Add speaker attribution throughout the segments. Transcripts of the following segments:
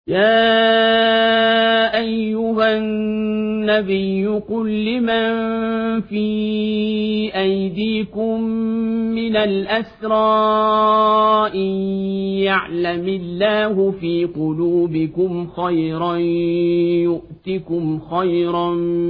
Speaker 1: يا أيها النبي قل لمن في أيديكم من الأسرى إن يعلم الله في قلوبكم خيرا يؤتكم خيرا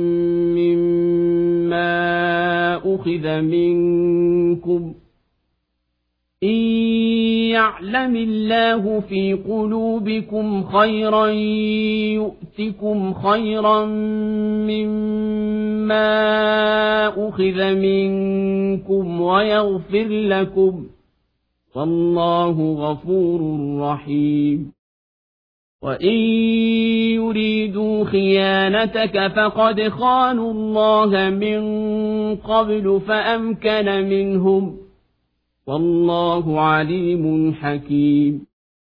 Speaker 1: مما أخذ منكم إن يعلم الله في قلوبكم خيرا يؤتكم خيرا مما أخذ منكم ويغفر لكم والله غفور رحيم وإن يريدوا خيانتك فقد خانوا الله من قبل فأمكن منهم والله عليم حكيم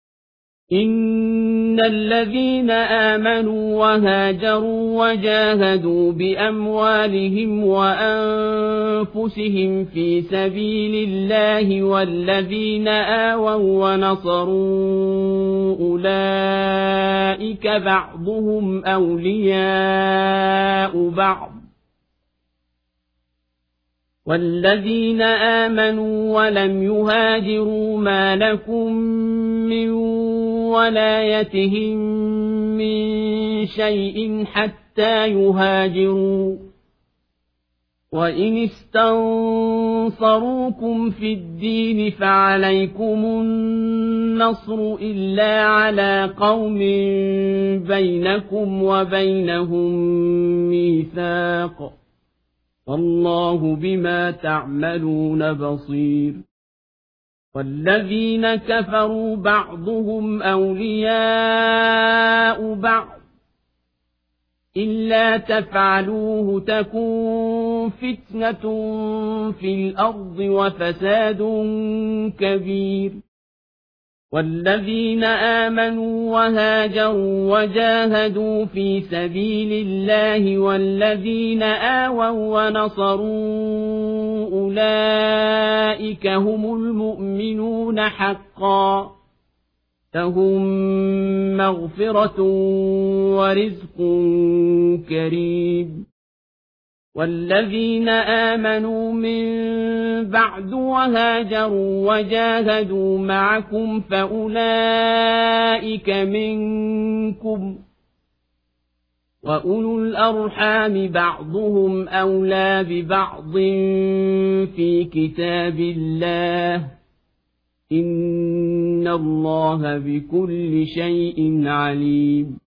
Speaker 1: إن الذين آمنوا وهاجروا وجاهدوا بأموالهم وأنفسهم في سبيل الله والذين آووا ونصروا أولئك بعضهم أولياء بعض والذين آمنوا ولم يهاجروا ما لكم من ولايتهم من شيء حتى يهاجروا وإن استنصروكم في الدين فعليكم النصر إلا على قوم بينكم وبينهم ميثاق والله بما تعملون بصير والذين كفروا بعضهم أولياء بعض إلا تفعلوه تكن فتنة في الأرض وفساد كبير والذين آمنوا وهاجروا وجاهدوا في سبيل الله والذين آووا ونصروا أولئك هم المؤمنون حقا لهم مغفرة ورزق كريم والذين آمنوا من بعد وهاجروا وجاهدوا معكم فأولئك منكم وأولو الأرحام بعضهم أولى ببعض في كتاب الله إن الله بكل شيء عليم